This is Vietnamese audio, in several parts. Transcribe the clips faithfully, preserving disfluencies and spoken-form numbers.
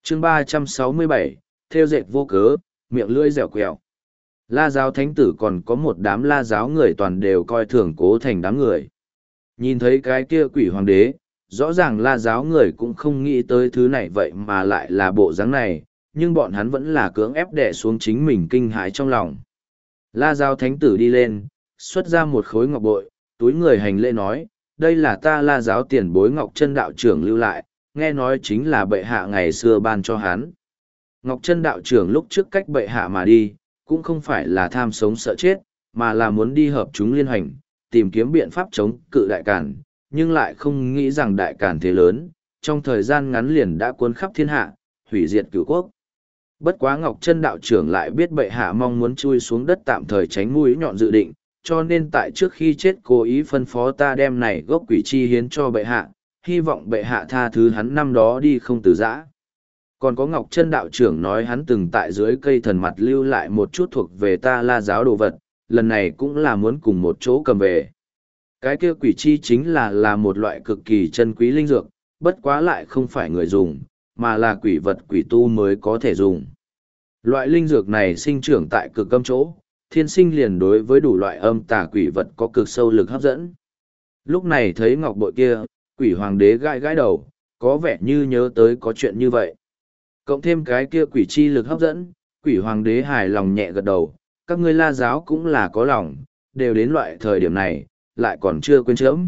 chương ba trăm sáu mươi bảy, theo dệt vô cớ, miệng lưỡi dẻo quẹo. La giáo thánh tử còn có một đám la giáo người toàn đều coi thường Cố Thành đám người. Nhìn thấy cái kia quỷ hoàng đế, rõ ràng la giáo người cũng không nghĩ tới thứ này vậy mà lại là bộ dáng này, nhưng bọn hắn vẫn là cưỡng ép đè xuống chính mình kinh hãi trong lòng. La giáo thánh tử đi lên, xuất ra một khối ngọc bội, túi người hành lễ nói, đây là ta la giáo tiền bối Ngọc Chân đạo trưởng lưu lại, nghe nói chính là bệ hạ ngày xưa ban cho hắn. Ngọc Chân đạo trưởng lúc trước cách bệ hạ mà đi, cũng không phải là tham sống sợ chết, mà là muốn đi hợp chúng liên hành, tìm kiếm biện pháp chống cự đại càn, nhưng lại không nghĩ rằng đại càn thế lớn, trong thời gian ngắn liền đã cuốn khắp thiên hạ, hủy diệt cửu quốc. Bất quá Ngọc Chân đạo trưởng lại biết bệ hạ mong muốn chui xuống đất tạm thời tránh mũi nhọn dự định, cho nên tại trước khi chết cố ý phân phó ta đem này gốc quỷ chi hiến cho bệ hạ, hy vọng bệ hạ tha thứ hắn năm đó đi không từ giã. Còn có Ngọc Chân đạo trưởng nói hắn từng tại dưới cây thần mặt lưu lại một chút thuộc về ta la giáo đồ vật, lần này cũng là muốn cùng một chỗ cầm về. Cái kia quỷ chi chính là là một loại cực kỳ chân quý linh dược, bất quá lại không phải người dùng, mà là quỷ vật quỷ tu mới có thể dùng. Loại linh dược này sinh trưởng tại cực âm chỗ, thiên sinh liền đối với đủ loại âm tà quỷ vật có cực sâu lực hấp dẫn. Lúc này thấy ngọc bội kia, quỷ hoàng đế gãi gãi đầu, có vẻ như nhớ tới có chuyện như vậy. Cộng thêm cái kia quỷ chi lực hấp dẫn, quỷ hoàng đế hài lòng nhẹ gật đầu, các ngươi la giáo cũng là có lòng, đều đến loại thời điểm này, lại còn chưa quên chớm.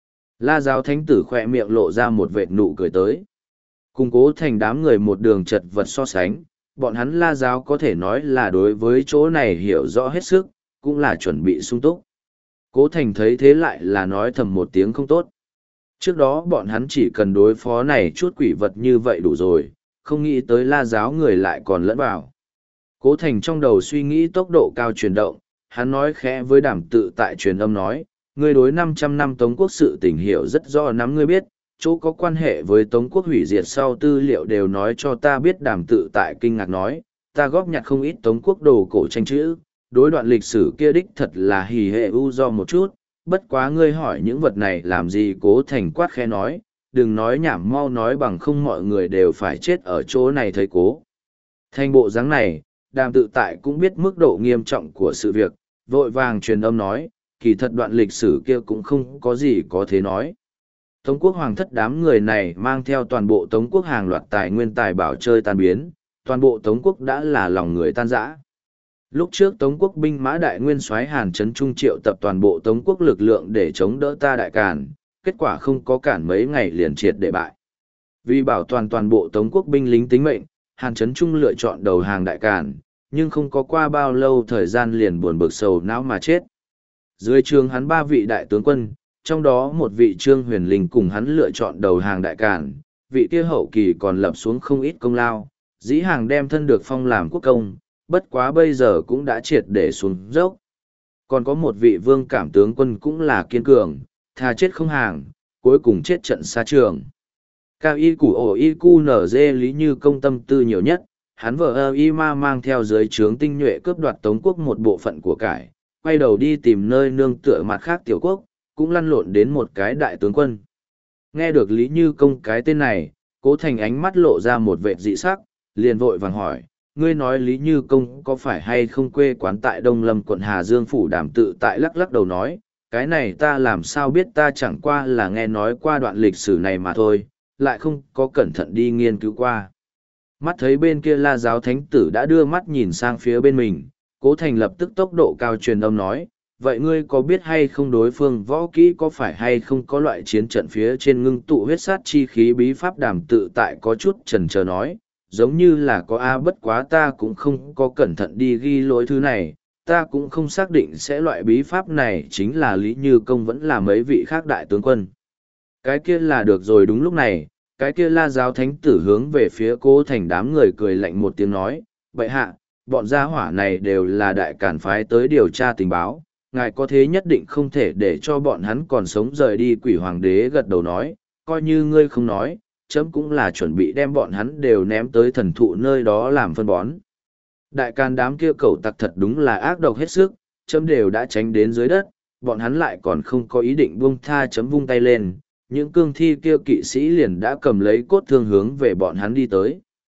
La giáo thánh tử khỏe miệng lộ ra một vệt nụ cười tới. Cùng Cố Thành đám người một đường chật vật so sánh, bọn hắn la giáo có thể nói là đối với chỗ này hiểu rõ hết sức, cũng là chuẩn bị sung túc. Cố Thành thấy thế lại là nói thầm một tiếng không tốt. Trước đó bọn hắn chỉ cần đối phó này chút quỷ vật như vậy đủ rồi, không nghĩ tới la giáo người lại còn lẫn vào. Cố Thành trong đầu suy nghĩ tốc độ cao chuyển động, hắn nói khẽ với Đàm Tự tại truyền âm nói, ngươi đối năm trăm năm Tống quốc sự tình hiểu rất rõ nắm ngươi biết, chỗ có quan hệ với Tống quốc hủy diệt sau tư liệu đều nói cho ta biết. Đàm Tự tại kinh ngạc nói, ta góp nhặt không ít Tống quốc đồ cổ tranh chữ, đối đoạn lịch sử kia đích thật là hì hệ u do một chút, bất quá ngươi hỏi những vật này làm gì. Cố Thành quát khẽ nói, đừng nói nhảm, mau nói bằng không mọi người đều phải chết ở chỗ này. Thấy Cố Thành bộ dáng này, Đàm Tự tại cũng biết mức độ nghiêm trọng của sự việc, vội vàng truyền âm nói, kỳ thật đoạn lịch sử kia cũng không có gì có thể nói. Tống quốc hoàng thất đám người này mang theo toàn bộ Tống quốc hàng loạt tài nguyên tài bảo chơi tan biến, toàn bộ Tống quốc đã là lòng người tan rã. Lúc trước Tống quốc binh mã đại nguyên soái Hàn Trấn Trung triệu tập toàn bộ Tống quốc lực lượng để chống đỡ ta đại càn, kết quả không có cản mấy ngày liền triệt để bại. Vì bảo toàn toàn bộ Tống quốc binh lính tính mệnh, Hàn Trấn Trung lựa chọn đầu hàng đại càn, nhưng không có qua bao lâu thời gian liền buồn bực sầu não mà chết. Dưới trướng hắn ba vị đại tướng quân, trong đó một vị Trương Huyền Linh cùng hắn lựa chọn đầu hàng đại càn, vị kia hậu kỳ còn lập xuống không ít công lao, dĩ hàng đem thân được phong làm quốc công, bất quá bây giờ cũng đã triệt để xuống dốc. Còn có một vị Vương Cảm tướng quân cũng là kiên cường, thà chết không hàng, cuối cùng chết trận xa trường. Cao y củ ổ y cu nở dê Lý Như Công tâm tư nhiều nhất, hắn vợ ơ y ma mang theo dưới trướng tinh nhuệ cướp đoạt Tống quốc một bộ phận của cải, quay đầu đi tìm nơi nương tựa mặt khác tiểu quốc, cũng lăn lộn đến một cái đại tướng quân. Nghe được Lý Như Công cái tên này, Cố Thành ánh mắt lộ ra một vệt dị sắc, liền vội vàng hỏi, ngươi nói Lý Như Công có phải hay không quê quán tại Đông Lâm quận Hà Dương phủ? Đàm Tự tại lắc lắc đầu nói, cái này ta làm sao biết, ta chẳng qua là nghe nói qua đoạn lịch sử này mà thôi, lại không có cẩn thận đi nghiên cứu qua. Mắt thấy bên kia la giáo thánh tử đã đưa mắt nhìn sang phía bên mình, Cố Thành lập tức tốc độ cao truyền âm nói, vậy ngươi có biết hay không đối phương võ kỹ có phải hay không có loại chiến trận phía trên ngưng tụ huyết sát chi khí bí pháp? Đàm Tự tại có chút chần chờ nói, giống như là có a, bất quá ta cũng không có cẩn thận đi ghi lỗi thứ này, ta cũng không xác định sẽ loại bí pháp này chính là Lý Như Công vẫn là mấy vị khác đại tướng quân. Cái kia là được rồi. Đúng lúc này, cái kia la giáo thánh tử hướng về phía Cố Thành đám người cười lạnh một tiếng nói, bệ hạ, bọn gia hỏa này đều là đại càn phái tới điều tra tình báo, ngài có thế nhất định không thể để cho bọn hắn còn sống rời đi. Quỷ hoàng đế gật đầu nói, coi như ngươi không nói, chấm cũng là chuẩn bị đem bọn hắn đều ném tới thần thụ nơi đó làm phân bón. Đại càn đám kia cẩu tặc thật đúng là ác độc hết sức, chấm đều đã tránh đến dưới đất, bọn hắn lại còn không có ý định buông tha. Chấm vung tay lên, những cương thi kia kỵ sĩ liền đã cầm lấy cốt thương hướng về bọn hắn đi tới.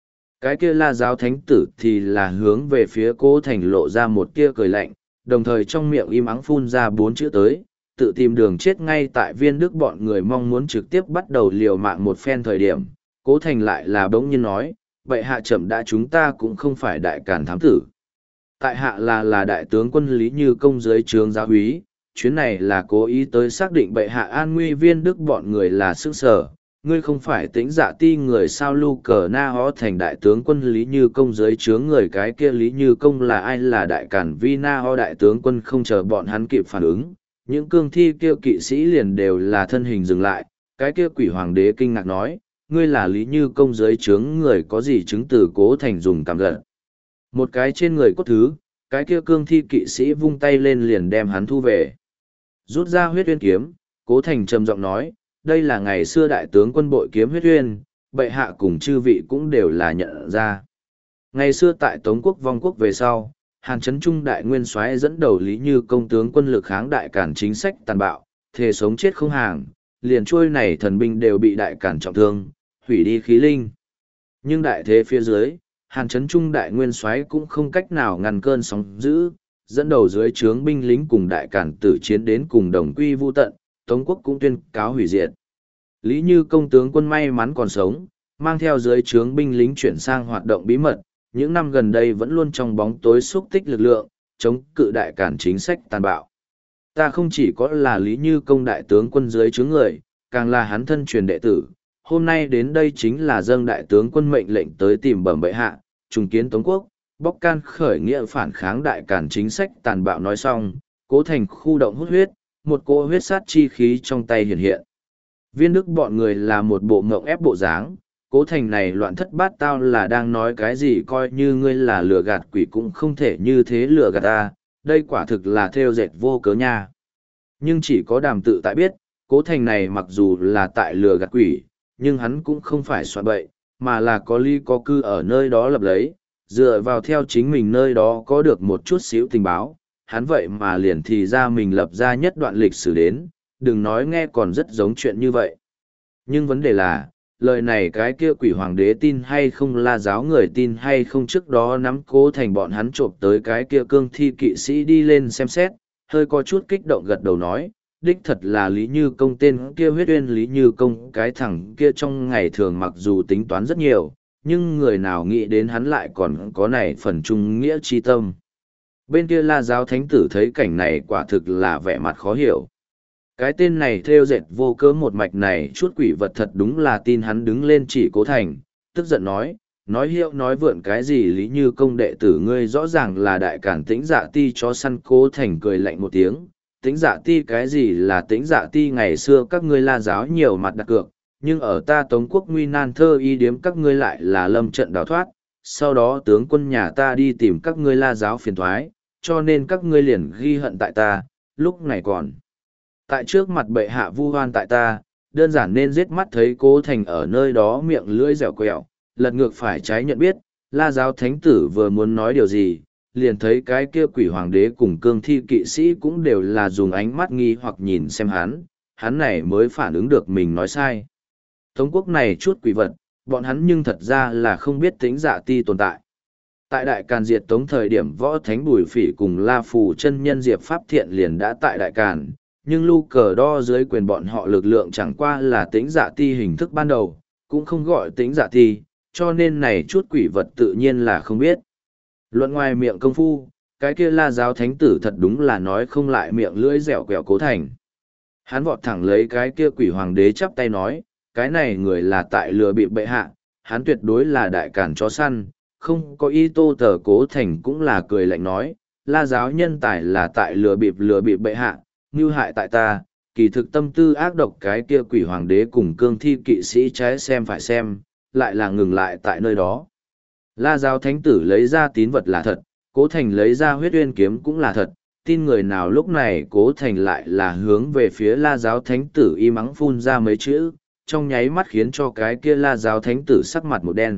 Cái kia la giáo thánh tử thì là hướng về phía cố thành lộ ra một tia cười lạnh, đồng thời trong miệng im ắng phun ra bốn chữ tới, tự tìm đường chết ngay tại viên đức bọn người mong muốn trực tiếp bắt đầu liều mạng một phen thời điểm. Cố thành lại là bỗng nhiên nói, vậy hạ chậm đã chúng ta cũng không phải đại càn thám tử. Tại hạ là là đại tướng quân Lý Như Công dưới trướng giáo úy, chuyến này là cố ý tới xác định bệ hạ an nguy viên đức bọn người là sức sở. Ngươi không phải tĩnh dạ ti người sao lu cờ na hó thành đại tướng quân Lý Như Công dưới trướng người cái kia Lý Như Công là ai là đại cản vi na ho đại tướng quân không chờ bọn hắn kịp phản ứng. Những cương thi kia kỵ sĩ liền đều là thân hình dừng lại, cái kia quỷ hoàng đế kinh ngạc nói, ngươi là Lý Như Công dưới trướng người có gì chứng từ cố thành dùng cảm gật. Một cái trên người cốt thứ, cái kia cương thi kỵ sĩ vung tay lên liền đem hắn thu về. Rút ra huyết uyên kiếm, cố thành trầm giọng nói, đây là ngày xưa đại tướng quân bội kiếm huyết uyên, bệ hạ cùng chư vị cũng đều là nhận ra. Ngày xưa tại Tống quốc vong quốc về sau, Hàn Trấn Trung đại nguyên soái dẫn đầu Lý Như Công tướng quân lực kháng đại cản chính sách tàn bạo, thề sống chết không hàng, liền trôi này thần binh đều bị đại cản trọng thương, hủy đi khí linh. Nhưng đại thế phía dưới, Hàn Trấn Trung đại nguyên soái cũng không cách nào ngăn cơn sóng dữ, dẫn đầu dưới trướng binh lính cùng đại cản tử chiến đến cùng đồng quy vu tận, Tống quốc cũng tuyên cáo hủy diệt. Lý Như Công tướng quân may mắn còn sống, mang theo dưới trướng binh lính chuyển sang hoạt động bí mật, những năm gần đây vẫn luôn trong bóng tối xúc tích lực lượng, chống cự đại cản chính sách tàn bạo. Ta không chỉ có là Lý Như Công đại tướng quân dưới trướng người, càng là hắn thân truyền đệ tử. Hôm nay đến đây chính là dâng đại tướng quân mệnh lệnh tới tìm bẩm bệ hạ, trùng kiến Tống quốc, bóc can khởi nghĩa phản kháng đại cản chính sách tàn bạo nói xong, cố thành khu động hút huyết, một cỗ huyết sát chi khí trong tay hiện hiện. Viên đức bọn người là một bộ ngộng ép bộ dáng, cố thành này loạn thất bát tao là đang nói cái gì coi như ngươi là lừa gạt quỷ cũng không thể như thế lừa gạt ta, đây quả thực là theo dệt vô cớ nha. Nhưng chỉ có đàm tự tại biết, cố thành này mặc dù là tại lừa gạt quỷ, nhưng hắn cũng không phải soạn bậy, mà là có lý có cư ở nơi đó lập lấy, dựa vào theo chính mình nơi đó có được một chút xíu tình báo, hắn vậy mà liền thì ra mình lập ra nhất đoạn lịch sử đến, đừng nói nghe còn rất giống chuyện như vậy. Nhưng vấn đề là, lời này cái kia quỷ hoàng đế tin hay không la giáo người tin hay không trước đó nắm cố thành bọn hắn trộm tới cái kia cương thi kỵ sĩ đi lên xem xét, hơi có chút kích động gật đầu nói, đích thật là Lý Như Công tên kia huyết uyên Lý Như Công cái thằng kia trong ngày thường mặc dù tính toán rất nhiều, nhưng người nào nghĩ đến hắn lại còn có này phần trung nghĩa chi tâm. Bên kia la giáo thánh tử thấy cảnh này quả thực là vẻ mặt khó hiểu. Cái tên này theo dệt vô cớ một mạch này chút quỷ vật thật đúng là tin hắn đứng lên chỉ cố thành, tức giận nói, nói hiệu nói vượn cái gì Lý Như Công đệ tử ngươi rõ ràng là đại cản tĩnh dạ ti chó săn. Cố thành cười lạnh một tiếng, tĩnh dạ ti cái gì là tĩnh dạ ti ngày xưa các ngươi la giáo nhiều mặt đặt cược, nhưng ở ta Tống quốc nguy nan thơ y điếm các ngươi lại là lâm trận đào thoát, sau đó tướng quân nhà ta đi tìm các ngươi la giáo phiền thoái, cho nên các ngươi liền ghi hận tại ta, lúc này còn tại trước mặt bệ hạ vu hoan tại ta, đơn giản nên giết mắt. Thấy cố thành ở nơi đó miệng lưỡi dẻo quẹo, lật ngược phải trái nhận biết, la giáo thánh tử vừa muốn nói điều gì, liền thấy cái kia quỷ hoàng đế cùng cương thi kỵ sĩ cũng đều là dùng ánh mắt nghi hoặc nhìn xem hắn, hắn này mới phản ứng được mình nói sai. Tống quốc này chút quỷ vật, bọn hắn nhưng thật ra là không biết tính dạ ti tồn tại. Tại đại càn diệt Tống thời điểm võ thánh Bùi Phỉ cùng La Phù chân nhân Diệp Pháp Thiện liền đã tại đại càn, nhưng lưu cờ đo dưới quyền bọn họ lực lượng chẳng qua là tính dạ ti hình thức ban đầu, cũng không gọi tính dạ ti, cho nên này chút quỷ vật tự nhiên là không biết. Luận ngoài miệng công phu, cái kia la giáo thánh tử thật đúng là nói không lại miệng lưỡi dẻo quẹo cố thành. Hắn vọt thẳng lấy cái kia quỷ hoàng đế chắp tay nói, cái này người là tại lừa bịp bệ hạ, hắn tuyệt đối là đại cản chó săn, không có y tô tờ. Cố thành cũng là cười lạnh nói, la giáo nhân tài là tại lừa bịp lừa bịp bệ hạ, mưu hại tại ta, kỳ thực tâm tư ác độc cái kia quỷ hoàng đế cùng cương thi kỵ sĩ trái xem phải xem, lại là ngừng lại tại nơi đó. La giáo thánh tử lấy ra tín vật là thật, cố thành lấy ra huyết uyên kiếm cũng là thật, tin người nào lúc này cố thành lại là hướng về phía la giáo thánh tử y mắng phun ra mấy chữ, trong nháy mắt khiến cho cái kia la giáo thánh tử sắc mặt một đen.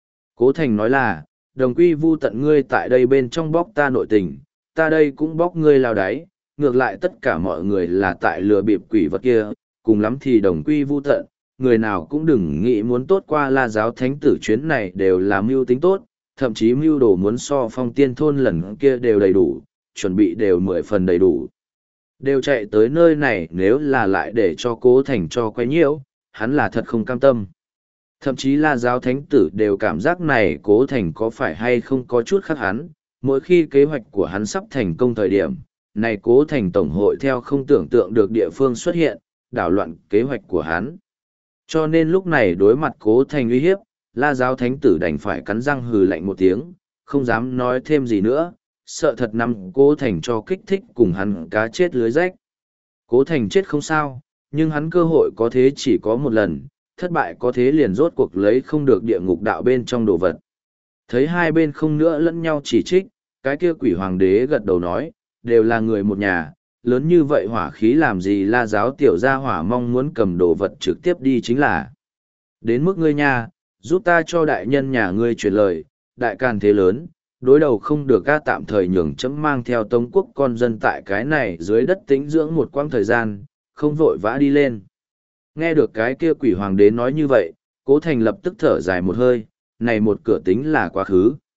Cố thành nói là, đồng quy vu tận ngươi tại đây bên trong bóc ta nội tình, ta đây cũng bóc ngươi lao đáy, ngược lại tất cả mọi người là tại lừa bịp quỷ vật kia, cùng lắm thì đồng quy vu tận, người nào cũng đừng nghĩ muốn tốt qua La giáo thánh tử, chuyến này đều là mưu tính tốt, thậm chí mưu đồ muốn so phong tiên thôn lần kia đều đầy đủ, chuẩn bị đều mười phần đầy đủ. Đều chạy tới nơi này, nếu là lại để cho Cố Thành cho quay nhiễu, hắn là thật không cam tâm. Thậm chí La giáo thánh tử đều cảm giác này Cố Thành có phải hay không có chút khác hắn, mỗi khi kế hoạch của hắn sắp thành công thời điểm, này Cố Thành tổng hội theo không tưởng tượng được địa phương xuất hiện, đảo loạn kế hoạch của hắn. Cho nên lúc này đối mặt Cố Thành uy hiếp, La giáo thánh tử đành phải cắn răng hừ lạnh một tiếng, không dám nói thêm gì nữa, sợ thật nằm Cố Thành cho kích thích cùng hắn cá chết lưới rách. Cố Thành chết không sao, nhưng hắn cơ hội có thế chỉ có một lần, thất bại có thế liền rốt cuộc lấy không được địa ngục đạo bên trong đồ vật. Thấy hai bên không nữa lẫn nhau chỉ trích, cái kia quỷ hoàng đế gật đầu nói, đều là người một nhà, lớn như vậy hỏa khí làm gì, La giáo tiểu gia hỏa mong muốn cầm đồ vật trực tiếp đi chính là. Đến mức ngươi nha, giúp ta cho đại nhân nhà ngươi truyền lời, đại can thế lớn, đối đầu không được ca tạm thời nhường chấm mang theo Tống quốc con dân tại cái này dưới đất tĩnh dưỡng một quãng thời gian, không vội vã đi lên. Nghe được cái kia quỷ hoàng đế nói như vậy, Cố Thành lập tức thở dài một hơi, này một cửa tính là quá khứ.